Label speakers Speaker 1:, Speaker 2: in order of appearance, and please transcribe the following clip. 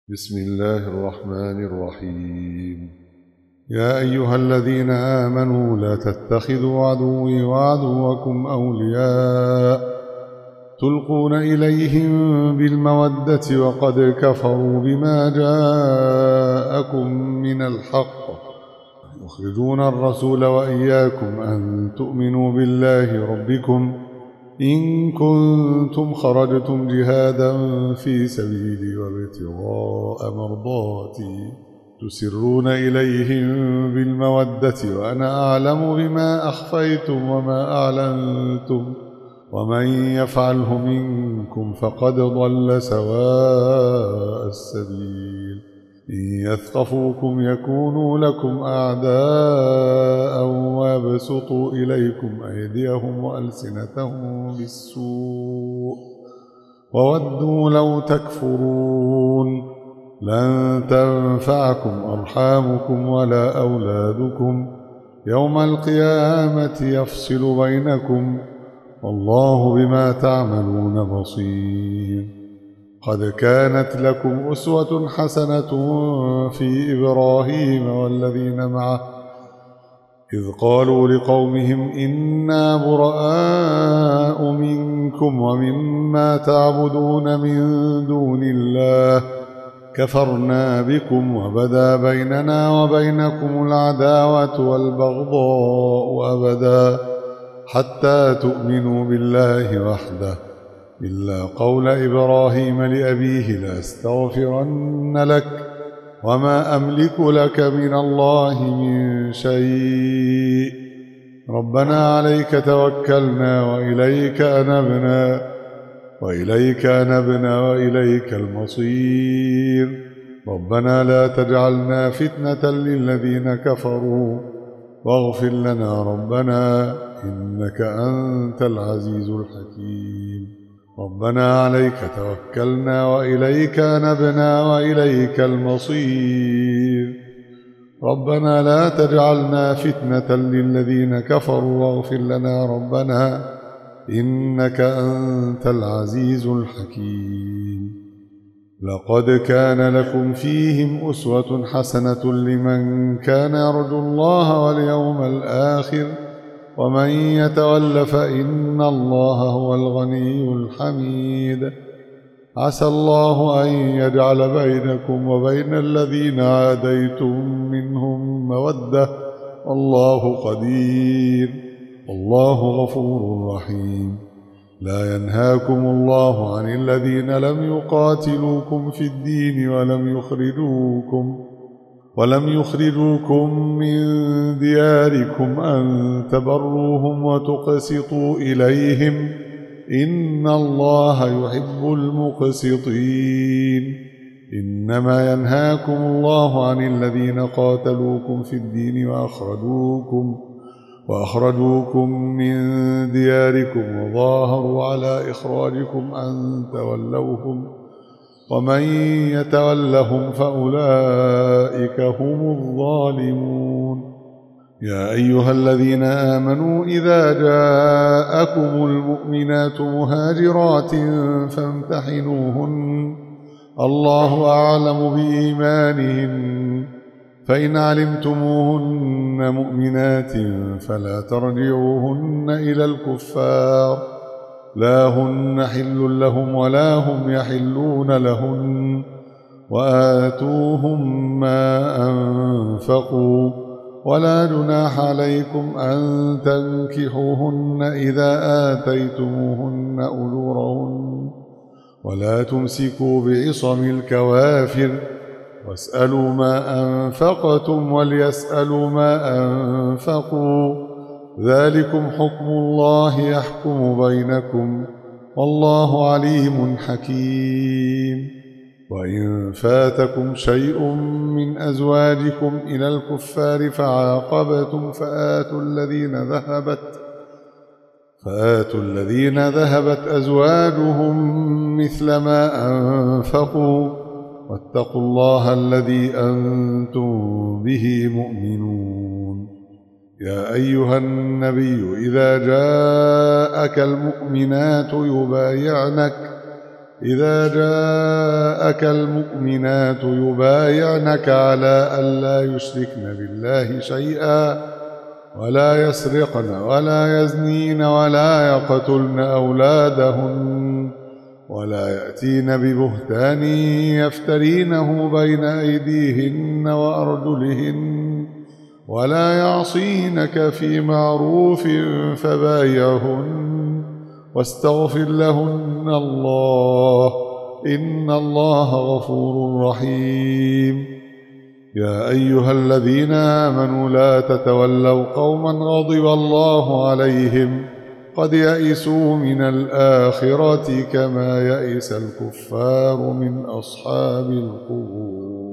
Speaker 1: بسم الله الرحمن الرحيم. يا أيها الذين آمنوا لا تتخذوا عدوي وعدوكم أولياء تلقون إليهم بالمودة وقد كفروا بما جاءكم من الحق يخرجون الرسول وإياكم أن تؤمنوا بالله ربكم إن كنتم خرجتم جهادا في سبيلي وابتغاء مرضاتي تسرون إليهم بالمودة وأنا أعلم بما أخفيتم وما أعلنتم ومن يفعله منكم فقد ضل سواء السبيل إن يثقفوكم يكونوا لكم أعداء ويبسطوا إليكم أيديهم وألسنتهم بالسوء وودوا لو تكفرون لن تنفعكم أرحامكم ولا أولادكم يوم القيامة يفصل بينكم والله بما تعملون بصير. قد كانت لكم أسوة حسنة في إبراهيم والذين معه إذ قالوا لقومهم إنا براء منكم ومما تعبدون من دون الله كفرنا بكم وبدا بيننا وبينكم العداوة والبغضاء أبدا حتى تؤمنوا بالله وحده إلا قول إبراهيم لأبيه لأستغفرن لك وما أملك لك من الله من شيء ربنا عليك توكلنا وإليك أنبنا وإليك المصير ربنا لا تجعلنا فتنة للذين كفروا واغفر لنا ربنا إنك أنت العزيز الحكيم ربنا عليك توكلنا وإليك أنبنا وإليك المصير ربنا لا تجعلنا فتنة للذين كفروا واغفر لنا ربنا إنك أنت العزيز الحكيم. لقد كان لكم فيهم أسوة حسنة لمن كان يرجو الله واليوم الآخر ومن يتول فإن الله هو الغني الحميد. عسى الله أن يجعل بينكم وبين الذين عاديتم منهم مودة والله قدير والله غفور رحيم. لا ينهاكم الله عن الذين لم يقاتلوكم في الدين ولم يخرجوكم من دياركم أن تبروهم وتقسطوا إليهم إن الله يحب المقسطين. إنما ينهاكم الله عن الذين قاتلوكم في الدين وأخرجوكم من دياركم وظاهروا على إخراجكم أن تولوهم ومن يتولهم فأولئك هم الظالمون. يا أيها الذين آمنوا إذا جاءكم المؤمنات مهاجرات فامتحنوهن الله أعلم بإيمانهن فإن علمتموهن مؤمنات فلا ترجعوهن إلى الكفار لا هن حل لهم ولا هم يحلون لهن وآتوهم ما أنفقوا ولا جناح عليكم أن تنكحوهن إذا آتيتموهن أجورهن ولا تمسكوا بعصم الكوافر واسألوا ما أنفقتم وليسألوا ما أنفقوا ذلكم حكم الله يحكم بينكم والله عليم حكيم. وإن فاتكم شيء من أزواجكم إلى الكفار فعاقبتم فآتوا الذين ذهبت أزواجهم مثل ما أنفقوا واتقوا الله الذي أنتم به مؤمنون. يا أيها النبي إذا جاءك المؤمنات إذا جاءك المؤمنات يبايعنك على ألا يشركن بالله شيئا ولا يسرقن ولا يزنين ولا يقتلن أولادهن ولا يأتين ببهتان يفترينه بين أيديهن وأرجلهن ولا يعصينك في معروف فبايعهن واستغفر لهن الله إن الله غفور رحيم. يا أيها الذين آمنوا لا تتولوا قوما غضب الله عليهم قد يئسوا من الآخرة كما يئس الكفار من أصحاب القبور.